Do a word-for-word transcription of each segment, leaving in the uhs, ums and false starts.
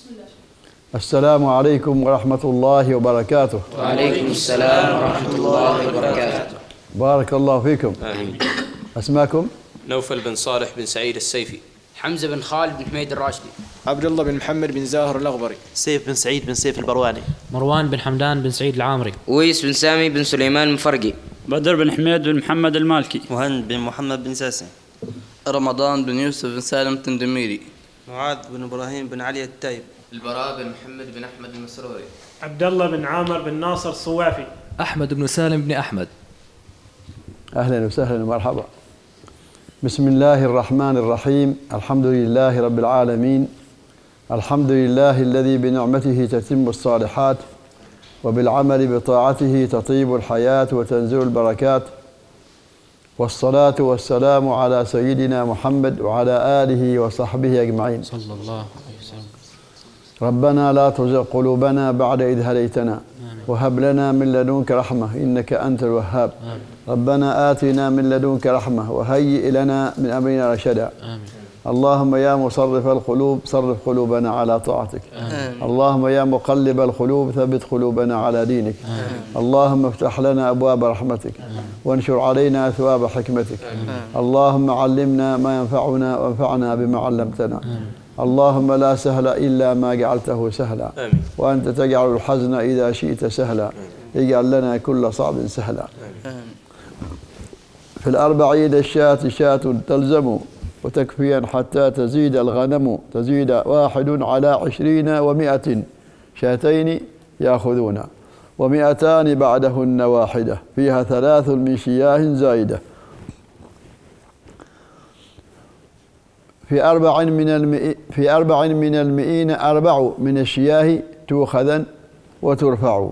السلام عليكم ورحمة الله وبركاته. وعليكم السلام ورحمة الله وبركاته. بارك الله فيكم. آمين. أسماكم؟ نوفل بن صالح بن سعيد السيفي. حمزة بن خالد بن حميد الراشدي. عبد الله بن محمد بن زاهر الأغبري. سيف بن سعيد بن سيف البرواني. مروان بن حمدان بن سعيد العامري. ويس بن سامي بن سليمان المفرقي. بدر بن حميد بن محمد المالكي. مهند بن محمد بن ساسي. رمضان بن يوسف بن سالم التندميري. معاذ بن إبراهيم بن علي التايب. البراء بن محمد بن أحمد المسروري. عبد الله بن عامر بن ناصر الصوافي. أحمد بن سالم بن أحمد. أهلا وسهلا ومرحبا. بسم الله الرحمن الرحيم. الحمد لله رب العالمين. الحمد لله الذي بنعمته تتم الصالحات وبالعمل بطاعته تطيب الحياة وتنزل البركات، والصلاة والسلام على سيدنا محمد وعلى آله وصحبه أجمعين. صلى الله عليه وسلم. ربنا لا تزغ قلوبنا بعد إذ هديتنا وهب لنا من لدنك رحمة إنك أنت الوهاب. آمين. ربنا آتنا من لدنك رحمة وهيئ لنا من أمرنا رشدا. آمين. اللهم يا مصرف القلوب صرف قلوبنا على طاعتك. آمين. اللهم يا مقلب القلوب ثبت قلوبنا على دينك. آمين. اللهم افتح لنا أبواب رحمتك. آمين. وانشر علينا أثواب حكمتك. آمين. اللهم علمنا ما ينفعنا وانفعنا بما علمتنا. آمين. اللهم لا سهل إلا ما جعلته سهلا. آمين. وأنت تجعل الحزن إذا شئت سهلا. اجعل لنا كل صعب سهلا. آمين. في الأربعين الشاة شاة تلزم وتكفيا حتى تزيد الغنم، تزيد واحد على عشرين ومائة شاتين يأخذون، ومائتان بعدهن واحدة فيها ثلاث من شياه زايدة. في أربع من المئ في أربع من المئين أربع من الشياه تؤخذ وترفع،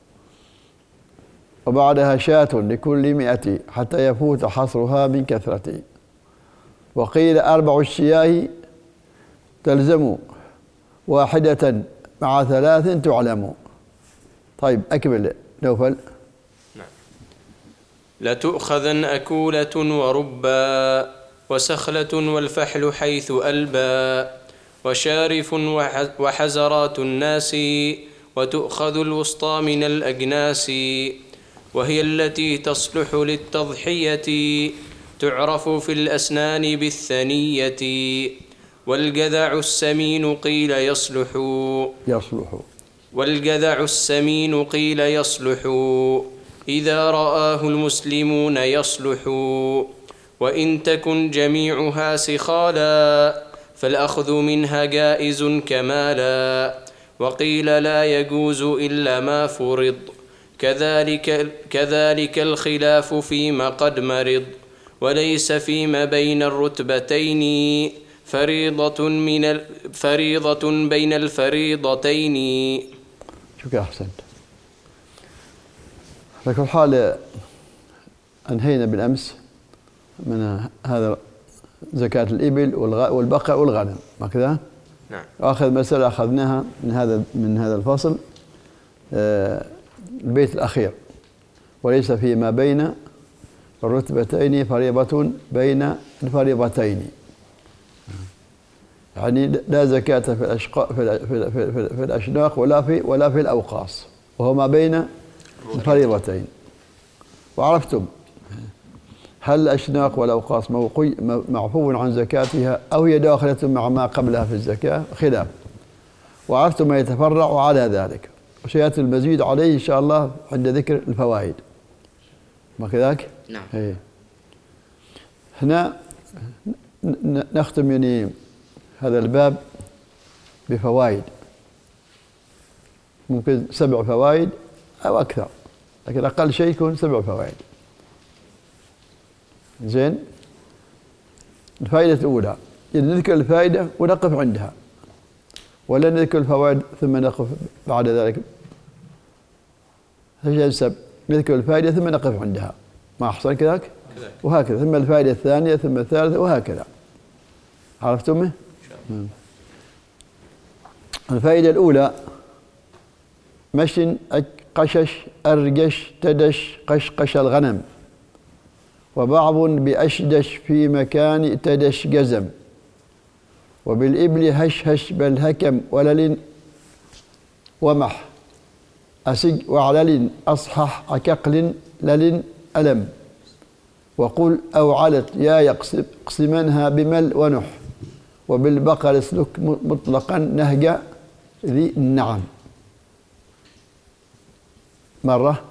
وبعدها شاة لكل مئة حتى يفوت حصرها من كثرة. وقيل أربع الشياه تلزم واحدة مع ثلاث تعلم. طيب أكمل نوفل. نعم. لتؤخذن أكولة وربا وسخلة والفحل حيث ألبى وشارف وحزرات الناس وتؤخذ الوسطى من الأجناس، وهي التي تصلح للتضحية تعرف في الأسنان بالثنية. والجذع السمين قيل يصلح يصلح والجذع السمين قيل يصلح إذا رآه المسلمون يصلح. وإن تكن جميعها سخالا فالأخذ منها جائز كمالا. وقيل لا يجوز إلا ما فرض، كذلك, كذلك الخلاف فيما قد مرض. وليس فيما بين الرتبتين فريضة من فريضة بين الفريضتين. شكرا، أحسنت. على كل حال أنهينا بالأمس من هذا زكاة الإبل والبقر والغنم، ما كذا؟ نعم. آخر مسألة أخذناها من هذا من هذا الفصل البيت الأخير، وليس فيما بين الرتبتين فريضة بين الفريضتين، يعني لا زكاة في الأشقاء في في في, في الأشناق ولا في ولا في الأوقاص، وهو ما بين الفريضتين. وعرفتم هل الأشناق والأوقاص معفو عن زكاتها أو هي داخلة مع ما قبلها في الزكاة؟ خلاف. وعرفتم ما يتفرع على ذلك، وسيأتي المزيد عليه إن شاء الله عند ذكر الفوائد، ما كذاك؟ نعم. إيه. هنا نختم يعني هذا الباب بفوائد، ممكن سبع فوائد أو أكثر، لكن أقل شيء يكون سبع فوائد. زين. الفائدة الأولى نذكر الفائدة ونقف عندها، ولا نذكر الفوائد ثم نقف بعد ذلك؟ ينسب نذكر الفائدة ثم نقف عندها، ما أحسن كذاك؟ وهكذا، ثم الفائدة الثانية ثم الثالثة وهكذا. عرفتم؟ الفائدة الأولى مش قشش أرجش تدش قشقش الغنم، وبعض بأشدش في مكان تدش جزم، وبالإبل هشهش بل هكم ولل ومح أسج وعلل أصحح أكقل لل ألم وقل أو علت يا يقسم اقسمنها بمل ونح وبالبقر اسلك مطلقا نهج ذي النعم. مرة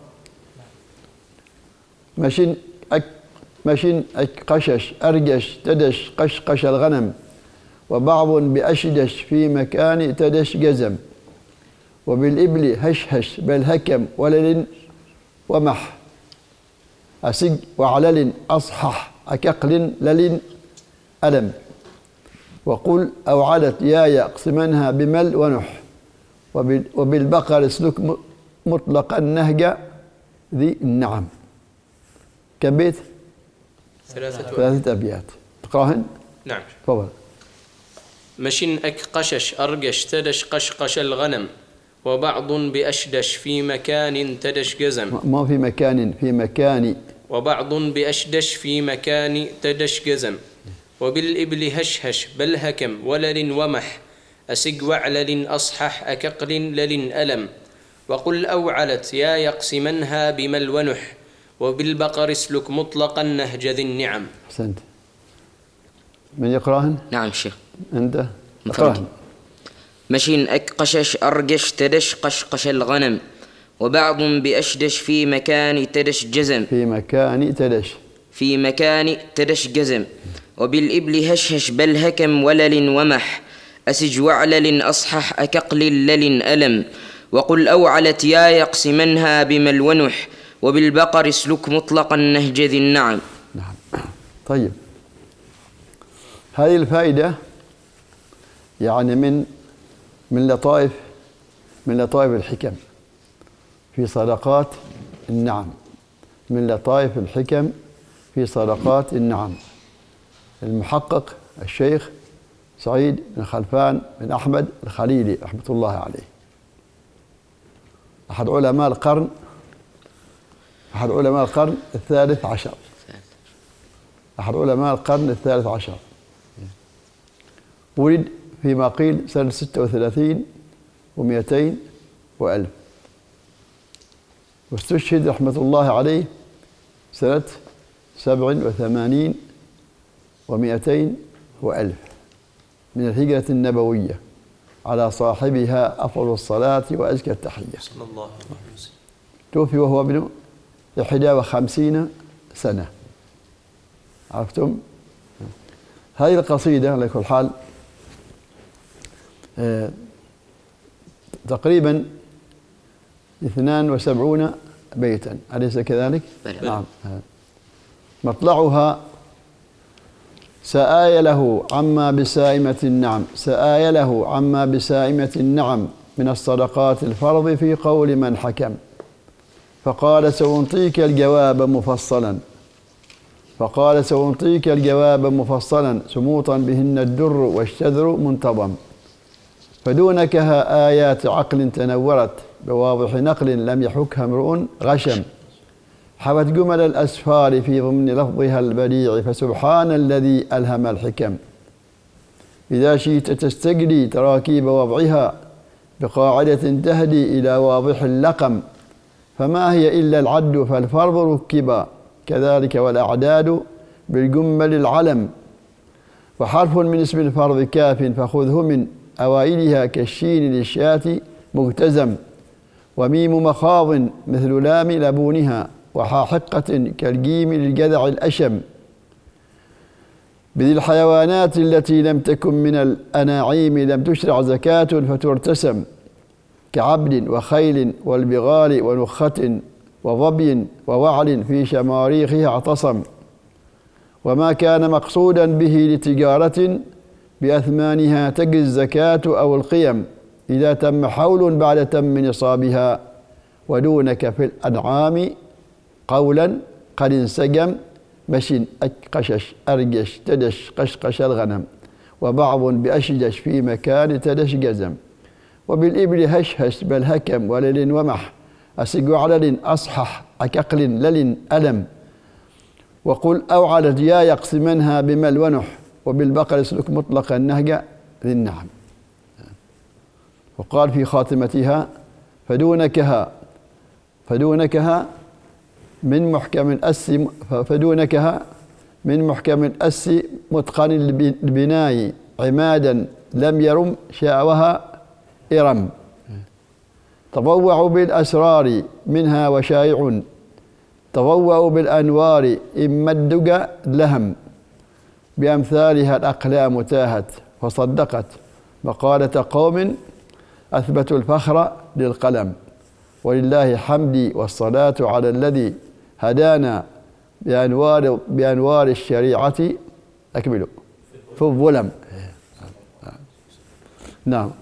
مشين أك مشين أك قشش أرجش تدش قشقش الغنم وبعض بأشدش في مكان تدش جزم وبالإبل هشهش بل هكم ولل ومح أسج وعلل أصحح أكقل لل ألم وقل أو علت يا يقسمنها بمل ونح وبالبقر اسلك مطلقا نهج ذي النعم. كم بيت؟ ثلاثة ثلاثة أبيات تقراهن؟ نعم. تفضل. مشن أك قشش أرجش تدش قشقش الغنم وبعض بأشدش في مكان تدش جزم. ما في مكان في مكان. وبعض بأشدش في مكان تدش جزم وبالإبل هشهش بل هكم ولل ومح أسج وعلل أصحح أكقل لل ألم وقل أوعلت يا يقسمنها بمل ونح وبالبقر اسلك مطلقا نهج ذي النعم. أحسنت. من يقراهن؟ نعم شيخ. أنت اقراهن. مشين أك قشش أرجش تدش قشقش الغنم وبعض بأشدش في مكان تدش جزم. في مكان تدش. في مكان تدش جزم وبالإبل هشهش بل هكم ولل ومح أسج وعلل أصحح أكقل لل ألم وقل أوعلت يا يقسمنها بمل ونح وبالبقر اسلك مطلقا نهج ذي النعم. نعم. طيب هذه الفائدة يعني من من لطائف من لطائف الحكم في صدقات النعم، من لطائف الحكم في صدقات النعم. المحقق الشيخ سعيد بن خلفان بن أحمد الخليلي رحمة الله عليه، أحد علماء القرن أحد علماء القرن الثالث عشر أحد علماء القرن الثالث عشر ولد فيما قيل سنة ستة وثلاثين ومئتين وألف، واستشهد رحمة الله عليه سنة سبع وثمانين ومئتين وألف من الهجرة النبوية على صاحبها أفضل الصلاة وأزكى التحية صلى الله عليه وسلم. توفي وهو ابن إحدى وخمسين سنة. عرفتم؟ هذه القصيدة على كل حال آه تقريبا اثنان وسبعون بيتا، أليس كذلك؟ نعم. مطلعها سآي له عما بسائمة النعم سآي له عما بسائمة النعم من الصدقات الفرض في قول من حكم فقال سأنطيك الجواب مفصلا فقال سأنطيك الجواب مفصلا سموطا بهن الدر والشذر منتظم فدونكها آيات عقل تنورت بواضح نقل لم يحكها امرؤ غشم حوت جمل الأسفار في ضمن لفظها البديع فسبحان الذي ألهم الحكم إذا شئت تستجلي تراكيب وضعها بقاعدة تهدي إلى واضح اللقم فما هي إلا العد فالفرض ركبا كذلك والأعداد بالجمل العلم وحرف من اسم الفرض كاف فخذه من أوائلها كالشين للشاة مجتزم وميم مخاض مثل لام لبونها وحاحقة كالجيم للجذع الأشم بذي الحيوانات التي لم تكن من الأناعيم لم تشرع زكاة فترتسم كعبد وخيل والبغال ونخة وظبي ووعل في شماريخها اعتصم وما كان مقصودا به لتجارة بأثمانها تجزي الزكاة أو القيم إذا تم حول بعد تم نصابها ودونك في الأنعام قولا قد انسجم مشن أكقشش أرجش تدش قشقش الغنم وبعض بأشجش في مكان تدش جزم وبالإبل هشهش بل هكم ولل ومح أسج علل أصحح أكقل لل ألم وقل أوعلت يا يقسمنها بمل ونح وبالبقر اسلك مطلقا نهج ذي النعم. وقال في خاتمتها فدونكها فدونكها من محكم الأس فدونكها من محكم الأس متقن البناء عمادا لم يرم شاوها إرم. تضوعوا بالأسرار منها وشائع تضوعوا بالأنوار إما الدقى لهم بأمثالها الأقلام تاهت فصدقت مقالة قوم أثبتوا الفخر للقلم. ولله حمدي والصلاة على الذي هدانا بأنوار بأنوار الشريعة أكملوا في الظلم. نعم.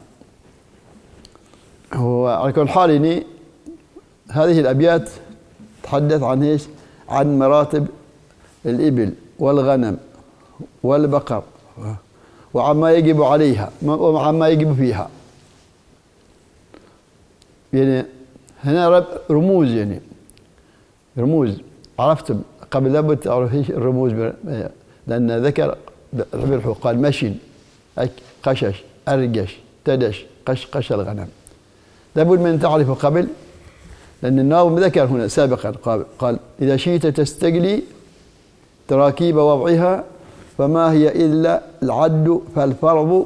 هو على كل حال إني هذه الأبيات تحدث عن إيش؟ عن مراتب الإبل والغنم والبقر وعما يجب عليها وعما يجب فيها. يعني هنا رموز، يعني رموز عرفتم قبل لابد تعرف ايش الرموز، لأن ذكر الحبر قال مشن قشش أرجش تدش قش قش الغنم، لابد من تعرف قبل، لأن الناظم ذكر هنا سابقا قال إذا شئت تستقلي تراكيب وضعها فما هي إلا العد فالفرض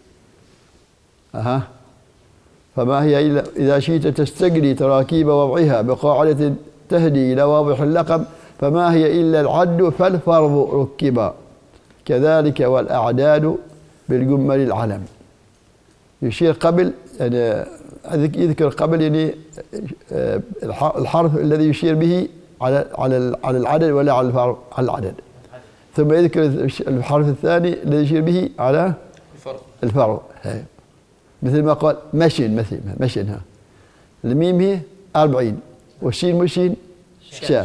أها فما هي إلا إذا شئت تستقلي تراكيب وضعها بقاعدة تهدي إلى واضح اللقب فما هي إلا العد فالفرض ركبا كذلك والأعداد بالجمل العلم. يشير قبل يعني يذكر قبل يعني الحرف الذي يشير به على على على العدد ولا على العدد، ثم يذكر الحرف الثاني الذي يشير به على الفرض الفرض مثل ما قال مشن مثل مشن ها الميم هي أربعين والشين مشين شاة.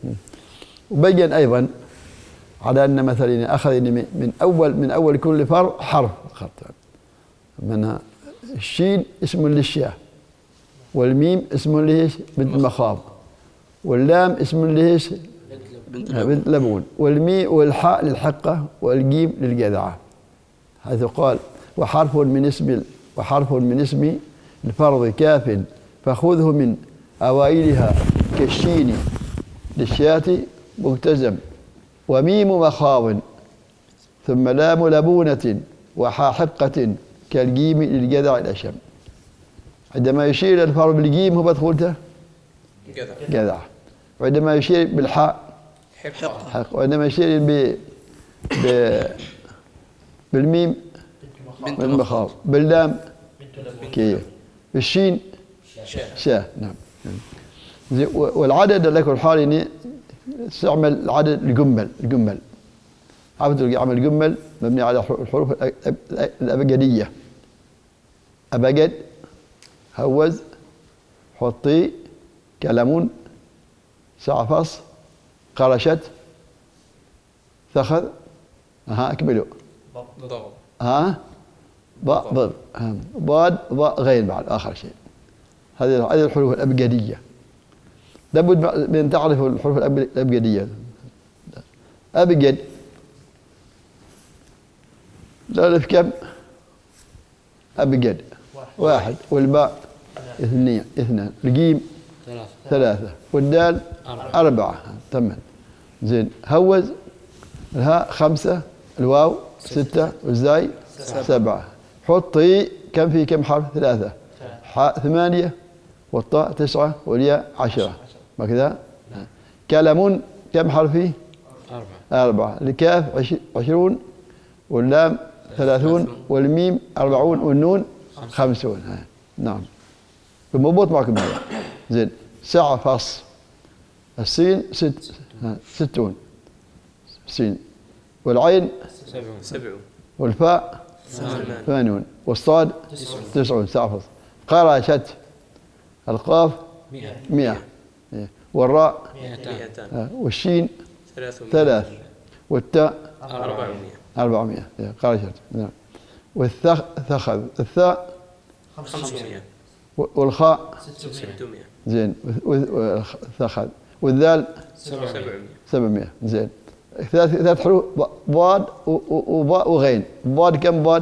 وبين أيضا على أن مثلا أخذ من أول من أول كل فرض حرف فقط، من الشين اسم للشاة والميم اسم لهش بنت المخاض واللام اسم لهش بنت لبون والمي والحاء للحقة والجيم للجذعة، حيث قال وحرف من اسم وحرف من اسم الفرض كاف فخذه من أوائلها كالشين للشاة مجتزم وميم مخاض ثم لام لبونة وحاء حقة كالجيم للجذع الأشم. عندما يشير الفرض بالجيم هو بدخلته جذع، وعندما يشير بالحاء حق، وعندما يشير ب ب بالميم بنت مخاض باللام كي بالشين شاه. نعم. والعدد لك الحال اني استعمل العدد الجمل الجمل عبد يعمل جمل مبني على الحروف الأبجدية أبجد هوز حطي كلمون سعفص قرشت ثخذ ها اكملوا ها ضاء ضر ضاد ضاء غين بعد آخر شيء. هذه هذه الحروف الأبجدية لابد من تعرف الحروف الأبجدية. أبجد الألف كم؟ أبجد واحد والباء اثنين اثنان الجيم ثلاثة ثلاثة والدال أربعة, أربعة. ثمان زين. هوز الهاء خمسة الواو ستة والزاي سبعة. حطي كم في كم حرف؟ ثلاثة. حاء ثمانية والطاء تسعة والياء عشرة. ما كذا؟ كلم كم حرف فيه؟ أربعة. أربعة. الكاف عشرون واللام ثلاثون والميم أربعون والنون خمسون. نعم. المضبوط معكم هذا. زين. ساعة فص. السين ست ستون سين والعين سبعون والفاء ثمانون والصاد تسعون ساعة فص. قرشت القاف مئة والراء مئتان والشين ثلاث والتاء أربعمائة أربعمائة قرشت. نعم. والثخذ الثاء خمسمائة والخاء ستمائة. زين. والثخذ والذال سبعمائة. زين. ثلاث ثلاث حروف ضاد وضاء وغين. ضاد كم ضاد؟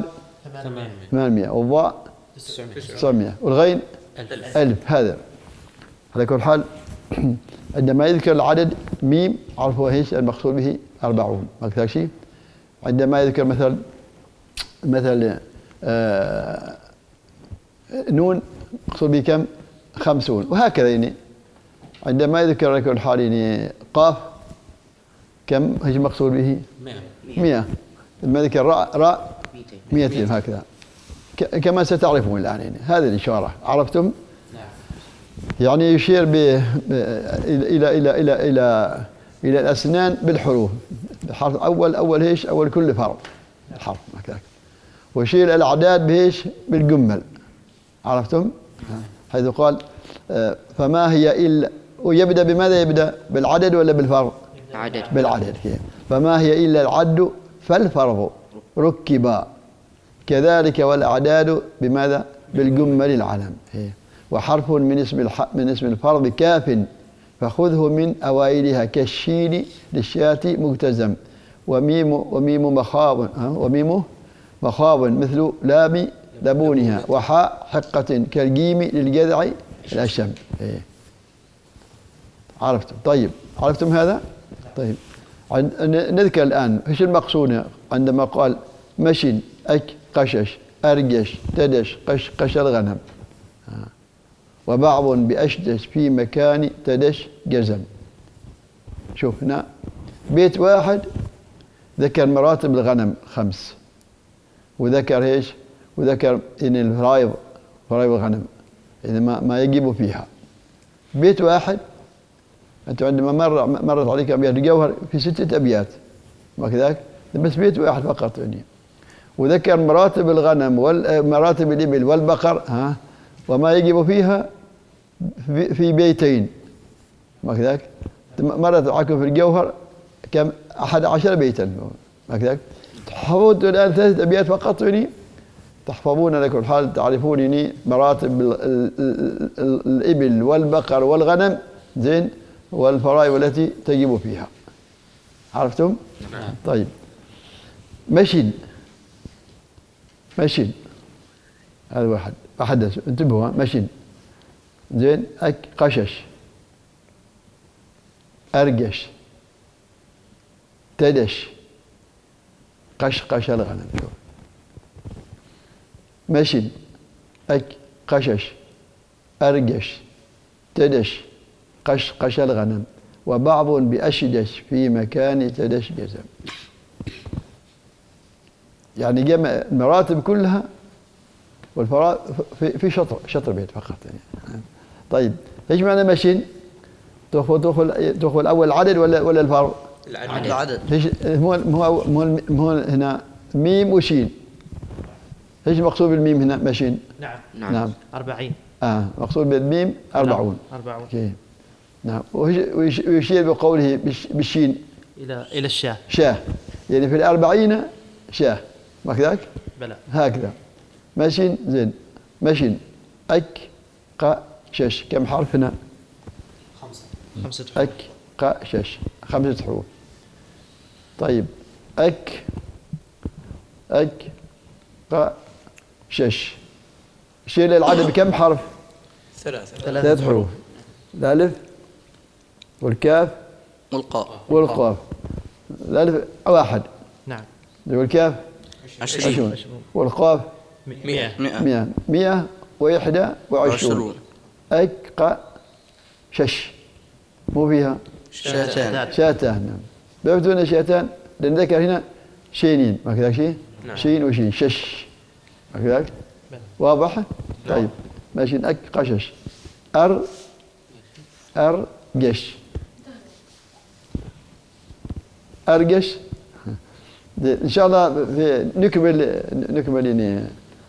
ثمانمائة والضاء تسعمائة والغين ألف. هذا على كل حال عندما يذكر العدد ميم عرفوا ايش المقصود به أربعون، ما أكثر شيء. عندما يذكر مثل مثل آه نون مقصود به كم؟ خمسون، وهكذا. يعني عندما يذكر على كل حال يعني قاف كم ايش المقصود به؟ مئة. لما ذكر راء راء مئتين، هكذا كما ستعرفون الآن. يعني هذه الإشارة عرفتم؟ يعني يشير ب إلى إلى إلى إلى إلى إلى الأسنان بالحروف. الحرف أول أول إيش؟ أول كل فرع الحرف هكذا. ويشير الأعداد بإيش؟ بالجمل. عرفتم؟ حيث قال فما هي إلا، ويبدأ بماذا يبدأ؟ بالعدد ولا بالفرع؟ عدد. بالعدد. فما هي إلا العد فالفرض ركبا كذلك والأعداد بماذا؟ بالجمل العلم. وحرف من اسم الح... من اسم الفرض كاف فخذه من أوائلها كالشين للشاة مجتزم وميم وميم مخاض وميم مخاض مثل لام لبونها وحاء حقة كالجيم للجذع الأشم. إيه. عرفتم؟ طيب عرفتم هذا؟ طيب نذكر الآن ايش المقصود عندما قال مشن أك قشش أرجش تدش قش قش الغنم وبعض بأشدش في مكان تدش جزم. شوف هنا بيت واحد ذكر مراتب الغنم خمس، وذكر ايش؟ وذكر ان الفرايض فرايض الغنم يعني ما, ما يجب فيها. بيت واحد انت عندما مر مرت عليك ابيات الجوهر في ستة ابيات ما كذاك، بس بيت واحد فقط يعني. وذكر مراتب الغنم ومراتب الابل والبقر ها وما يجب فيها في بيتين ما كذاك. مرت عليكم في الجوهر كم؟ أحد عشر بيتا ما كذاك. تحفظون الآن ثلاثة أبيات فقط يعني تحفظون على كل حال تعرفون يعني مراتب الإبل والبقر والغنم زين والفرائض التي تجب فيها. عرفتم؟ نعم. طيب مشين مشين هذا واحد أحدث انتبهوا مشين زين أك قشش أرجش تدش قش قش الغنم. مشين أك قشش أرجش تدش قش قش الغنم وبعض بأشدش في مكان تدش جزم. يعني جمع المراتب كلها والفرائض في في شطر شطر بيت فقط يعني. طيب ايش معنى مشين؟ تدخل تدخل تدخل الاول العدد ولا ولا الفرع؟ العدد. العدد. ايش هو هو هو هو هنا ميم وشين. ايش المقصود بالميم هنا مشين؟ نعم نعم, نعم. أربعين. اه مقصود بالميم أربعون. أربعون. اوكي. نعم ويشير بقوله بالشين الى الى الشاه. شاه يعني في الأربعين شاه ما كذاك؟ بلى. هكذا ماشين زين ماشين أك ق شش كم حرف هنا؟ خمسة. خمسة حروف. أك ق شش خمسة حروف. طيب أك أك ق شش شيل العدد بكم حرف؟ ثلاثة. ثلاث حروف. الألف والكاف والقاف. والقاف. الألف واحد. نعم. والكاف عشرين. والقاف مئة. مئة. مئة وإحدى وعشرون. أك ق شش مو فيها شاتان. شاتان. نعم. بيفتون شاتان لأن ذكر هنا شينين ما كذاك شيء؟ نعم. شين وشين شش ما كذاك؟ واضح؟ طيب ماشي أك قشش أر أرجش أرجش إن شاء الله في نكمل نكمل يعني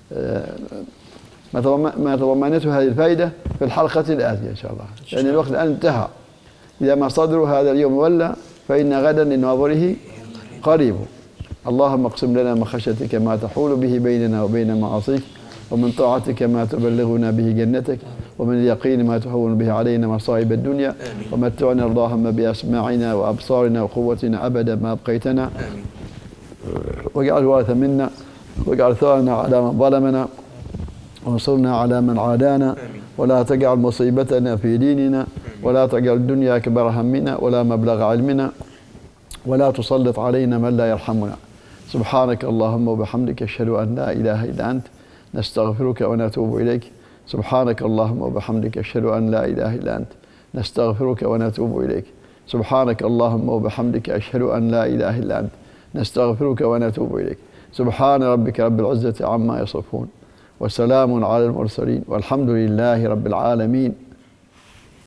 ما تضمنته هذه الفائدة في الحلقة الآتية إن شاء الله لأن الوقت الآن انتهى. إذا ما صدروا هذا اليوم ولا فإن غدا لناظره قريب. اللهم اقسم لنا من خشيتك ما تحول به بيننا وبين معاصيك ومن طاعتك ما تبلغنا به جنتك ومن اليقين ما تهون به علينا مصائب الدنيا ومتعنا اللهم بأسماعنا وأبصارنا وقوتنا أبدا ما أبقيتنا واجعل الوارث منا واجعل ثارنا على من ظلمنا وانصرنا على من عادانا ولا تجعل مصيبتنا في ديننا ولا تجعل الدنيا أكبر همنا ولا مبلغ علمنا ولا تسلط علينا من لا يرحمنا. سبحانك اللهم وبحمدك أشهد أن لا إله إلا أنت نستغفرك ونتوب إليك. سبحانك اللهم وبحمدك أشهد أن لا إله إلا أنت نستغفرك ونتوب إليك. سبحانك اللهم وبحمدك أشهد أن لا إله إلا أنت نستغفرك ونتوب إليك. سبحان ربك رب العزة عما يصفون وسلام على المرسلين والحمد لله رب العالمين.